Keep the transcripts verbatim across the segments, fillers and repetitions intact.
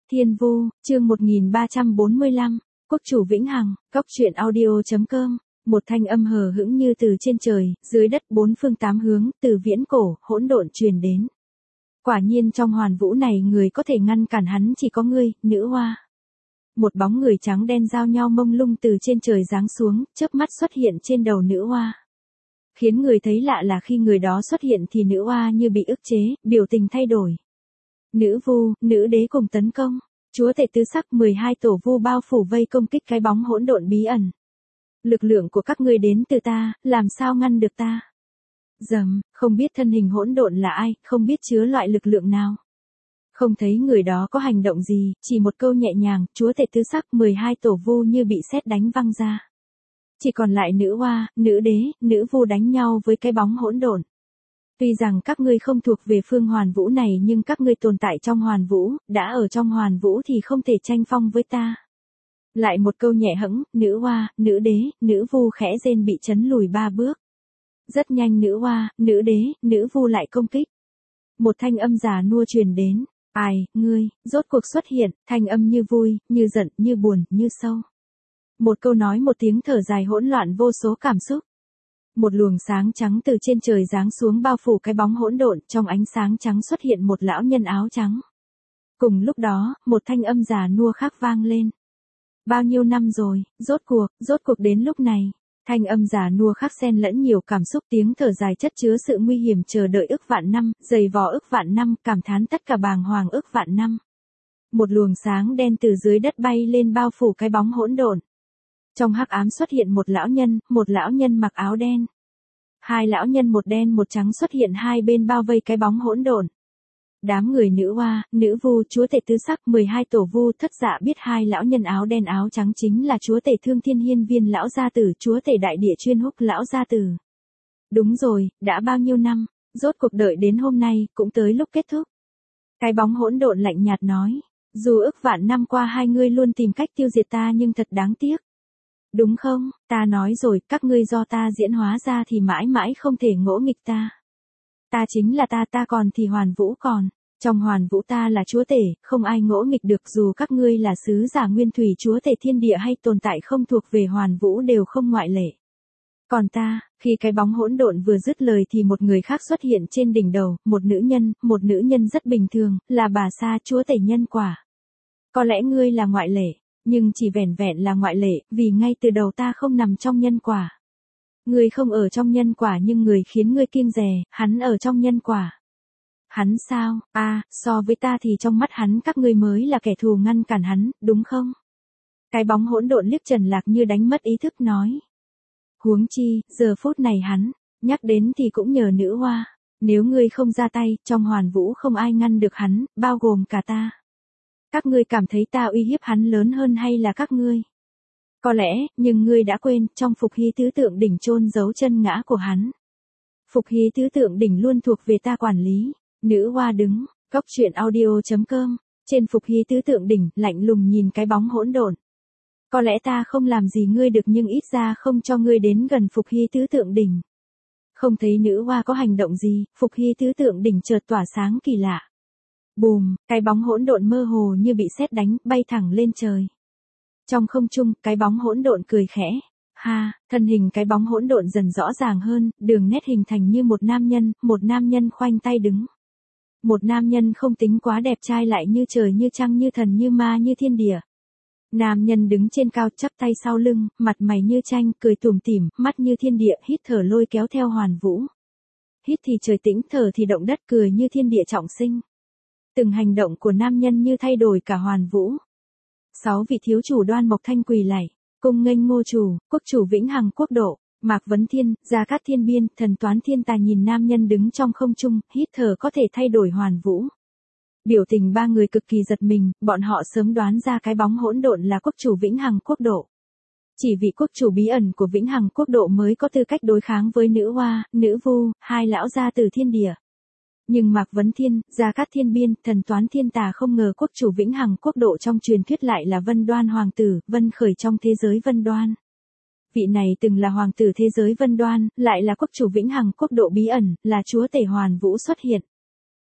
Thiên Vu, chương một nghìn ba trăm bốn mươi lăm, Quốc chủ vĩnh hằng, cóc truyện audio chấm com. Một thanh âm hờ hững như từ trên trời, dưới đất bốn phương tám hướng, từ viễn cổ, hỗn độn truyền đến. Quả nhiên trong hoàn vũ này người có thể ngăn cản hắn chỉ có ngươi, nữ hoa. Một bóng người trắng đen giao nhau mông lung từ trên trời giáng xuống, chớp mắt xuất hiện trên đầu nữ hoa. Khiến người thấy lạ là khi người đó xuất hiện thì nữ hoa như bị ức chế, biểu tình thay đổi. Nữ vu, nữ đế cùng tấn công. Chúa tể tứ sắc mười hai tổ vu bao phủ vây công kích cái bóng hỗn độn bí ẩn. Lực lượng của các ngươi đến từ ta, làm sao ngăn được ta? Dầm, không biết thân hình hỗn độn là ai, không biết chứa loại lực lượng nào. Không thấy người đó có hành động gì, chỉ một câu nhẹ nhàng, chúa tể tứ sắc mười hai tổ vu như bị sét đánh văng ra. Chỉ còn lại nữ hoa, nữ đế, nữ vu đánh nhau với cái bóng hỗn độn. Tuy rằng các ngươi không thuộc về phương hoàn vũ này nhưng các ngươi tồn tại trong hoàn vũ, đã ở trong hoàn vũ thì không thể tranh phong với ta. Lại một câu nhẹ hẫng, nữ hoa, nữ đế, nữ vu khẽ rên bị chấn lùi ba bước. Rất nhanh nữ hoa, nữ đế, nữ vu lại công kích. Một thanh âm già nua truyền đến. Ai, ngươi, rốt cuộc xuất hiện, thanh âm như vui, như giận, như buồn, như sâu. Một câu nói một tiếng thở dài hỗn loạn vô số cảm xúc. Một luồng sáng trắng từ trên trời giáng xuống bao phủ cái bóng hỗn độn, trong ánh sáng trắng xuất hiện một lão nhân áo trắng. Cùng lúc đó, một thanh âm già nua khác vang lên. Bao nhiêu năm rồi, rốt cuộc, rốt cuộc đến lúc này. Thanh âm già nua khác xen lẫn nhiều cảm xúc, tiếng thở dài chất chứa sự nguy hiểm chờ đợi ức vạn năm, dày vò ức vạn năm, cảm thán tất cả bàng hoàng ức vạn năm. Một luồng sáng đen từ dưới đất bay lên bao phủ cái bóng hỗn độn. Trong hắc ám xuất hiện một lão nhân, một lão nhân mặc áo đen. Hai lão nhân một đen một trắng xuất hiện hai bên bao vây cái bóng hỗn độn. Đám người nữ hoa, nữ vu, chúa tể tứ sắc, mười hai tổ vu thất dạ biết hai lão nhân áo đen áo trắng chính là chúa tể thương thiên hiên viên lão gia tử, chúa tể đại địa chuyên húc lão gia tử. Đúng rồi, đã bao nhiêu năm, rốt cuộc đợi đến hôm nay, cũng tới lúc kết thúc. Cái bóng hỗn độn lạnh nhạt nói, dù ức vạn năm qua hai ngươi luôn tìm cách tiêu diệt ta nhưng thật đáng tiếc. Đúng không, ta nói rồi, các ngươi do ta diễn hóa ra thì mãi mãi không thể ngỗ nghịch ta. Ta chính là ta, ta còn thì hoàn vũ còn. Trong hoàn vũ ta là chúa tể, không ai ngỗ nghịch được dù các ngươi là sứ giả nguyên thủy chúa tể thiên địa hay tồn tại không thuộc về hoàn vũ đều không ngoại lệ. Còn ta, khi cái bóng hỗn độn vừa dứt lời thì một người khác xuất hiện trên đỉnh đầu, một nữ nhân, một nữ nhân rất bình thường, là bà Sa chúa tể nhân quả. Có lẽ ngươi là ngoại lệ. Nhưng chỉ vẻn vẹn là ngoại lệ, vì ngay từ đầu ta không nằm trong nhân quả. Ngươi không ở trong nhân quả nhưng người khiến ngươi kiêng dè, hắn ở trong nhân quả. Hắn sao, a à, so với ta thì trong mắt hắn các ngươi mới là kẻ thù ngăn cản hắn, đúng không? Cái bóng hỗn độn liếc Trần Lạc Như đánh mất ý thức nói. Huống chi, giờ phút này hắn, nhắc đến thì cũng nhờ nữ hoa. Nếu ngươi không ra tay, trong hoàn vũ không ai ngăn được hắn, bao gồm cả ta. Các ngươi cảm thấy ta uy hiếp hắn lớn hơn hay là các ngươi? Có lẽ, nhưng ngươi đã quên, trong Phục Hy tứ tượng đỉnh chôn giấu chân ngã của hắn. Phục Hy tứ tượng đỉnh luôn thuộc về ta quản lý. Nữ hoa đứng, cóc truyện audio chấm com, trên Phục Hy tứ tượng đỉnh, lạnh lùng nhìn cái bóng hỗn độn. Có lẽ ta không làm gì ngươi được nhưng ít ra không cho ngươi đến gần Phục Hy tứ tượng đỉnh. Không thấy nữ hoa có hành động gì, Phục Hy tứ tượng đỉnh chợt tỏa sáng kỳ lạ. Bùm, cái bóng hỗn độn mơ hồ như bị sét đánh, bay thẳng lên trời. Trong không trung, cái bóng hỗn độn cười khẽ. Ha, thân hình cái bóng hỗn độn dần rõ ràng hơn, đường nét hình thành như một nam nhân, một nam nhân khoanh tay đứng. Một nam nhân không tính quá đẹp trai lại như trời như trăng như thần như ma như thiên địa. Nam nhân đứng trên cao chắp tay sau lưng, mặt mày như tranh, cười tủm tỉm, mắt như thiên địa, hít thở lôi kéo theo hoàn vũ. Hít thì trời tĩnh, thở thì động đất, cười như thiên địa trọng sinh. Từng hành động của nam nhân như thay đổi cả hoàn vũ. Sáu vị thiếu chủ đoan mộc thanh quỳ lạy, cung nghênh ngô chủ, quốc chủ vĩnh hằng quốc độ. Mạc Vấn Thiên, Gia Cát Thiên Biên, thần toán thiên tài nhìn nam nhân đứng trong không trung, hít thở có thể thay đổi hoàn vũ. Biểu tình ba người cực kỳ giật mình, bọn họ sớm đoán ra cái bóng hỗn độn là quốc chủ vĩnh hằng quốc độ. Chỉ vị quốc chủ bí ẩn của vĩnh hằng quốc độ mới có tư cách đối kháng với nữ hoa, nữ vu, hai lão gia từ thiên địa. Nhưng Mạc Vấn Thiên, Gia Cát Thiên Biên, thần toán thiên tà không ngờ quốc chủ vĩnh hằng quốc độ trong truyền thuyết lại là Vân Đoan hoàng tử, Vân Khởi trong thế giới Vân Đoan. Vị này từng là hoàng tử thế giới Vân Đoan, lại là quốc chủ vĩnh hằng quốc độ bí ẩn, là chúa tể hoàn vũ xuất hiện.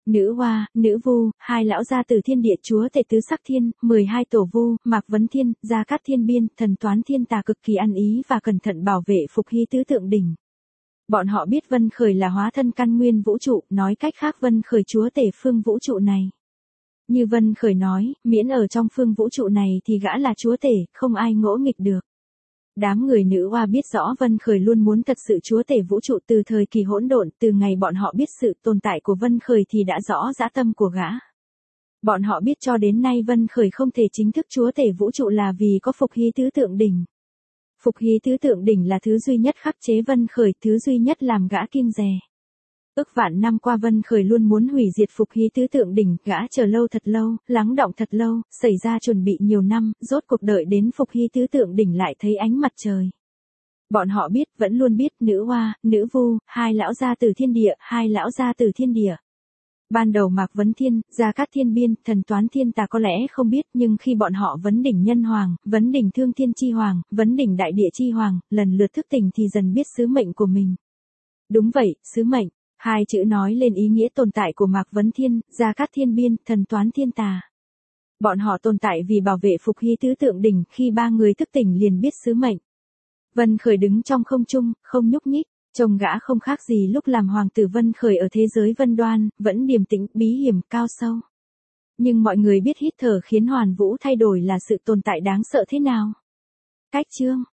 Nữ Hoa, Nữ Vu, hai lão gia từ thiên địa chúa tể tứ sắc thiên, mười hai tổ vu, Mạc Vấn Thiên, Gia Cát Thiên Biên, thần toán thiên tà cực kỳ ăn ý và cẩn thận bảo vệ Phục Hy tứ tượng đỉnh. Bọn họ biết Vân Khởi là hóa thân căn nguyên vũ trụ, nói cách khác Vân Khởi chúa tể phương vũ trụ này. Như Vân Khởi nói, miễn ở trong phương vũ trụ này thì gã là chúa tể, không ai ngỗ nghịch được. Đám người Nữ Hoa biết rõ Vân Khởi luôn muốn thật sự chúa tể vũ trụ từ thời kỳ hỗn độn, từ ngày bọn họ biết sự tồn tại của Vân Khởi thì đã rõ dã tâm của gã. Bọn họ biết cho đến nay Vân Khởi không thể chính thức chúa tể vũ trụ là vì có Phục Hy tứ tượng đỉnh. Phục Hy tứ tượng đỉnh là thứ duy nhất khắc chế Vân Khởi, thứ duy nhất làm gã kiêng dè. Ước vạn năm qua Vân Khởi luôn muốn hủy diệt Phục Hy tứ tượng đỉnh, gã chờ lâu thật lâu, lắng đọng thật lâu, xảy ra chuẩn bị nhiều năm, rốt cuộc đợi đến Phục Hy tứ tượng đỉnh lại thấy ánh mặt trời. Bọn họ biết, vẫn luôn biết, Nữ Hoa, Nữ Vu, hai lão gia từ thiên địa, hai lão gia từ thiên địa. Ban đầu Mạc Vấn Thiên, Gia Cát Thiên Biên, thần toán thiên tà có lẽ không biết, nhưng khi bọn họ vấn đỉnh nhân hoàng, vấn đỉnh thương thiên chi hoàng, vấn đỉnh đại địa chi hoàng, lần lượt thức tỉnh thì dần biết sứ mệnh của mình. Đúng vậy, sứ mệnh. Hai chữ nói lên ý nghĩa tồn tại của Mạc Vấn Thiên, Gia Cát Thiên Biên, thần toán thiên tà. Bọn họ tồn tại vì bảo vệ Phục Hy tứ tượng đỉnh, khi ba người thức tỉnh liền biết sứ mệnh. Vân Khởi đứng trong không trung, không nhúc nhích, trông gã không khác gì lúc làm hoàng tử Vân Khởi ở thế giới Vân Đoan, vẫn điềm tĩnh, bí hiểm, cao sâu. Nhưng mọi người biết hít thở khiến hoàn vũ thay đổi là sự tồn tại đáng sợ thế nào. Cách chương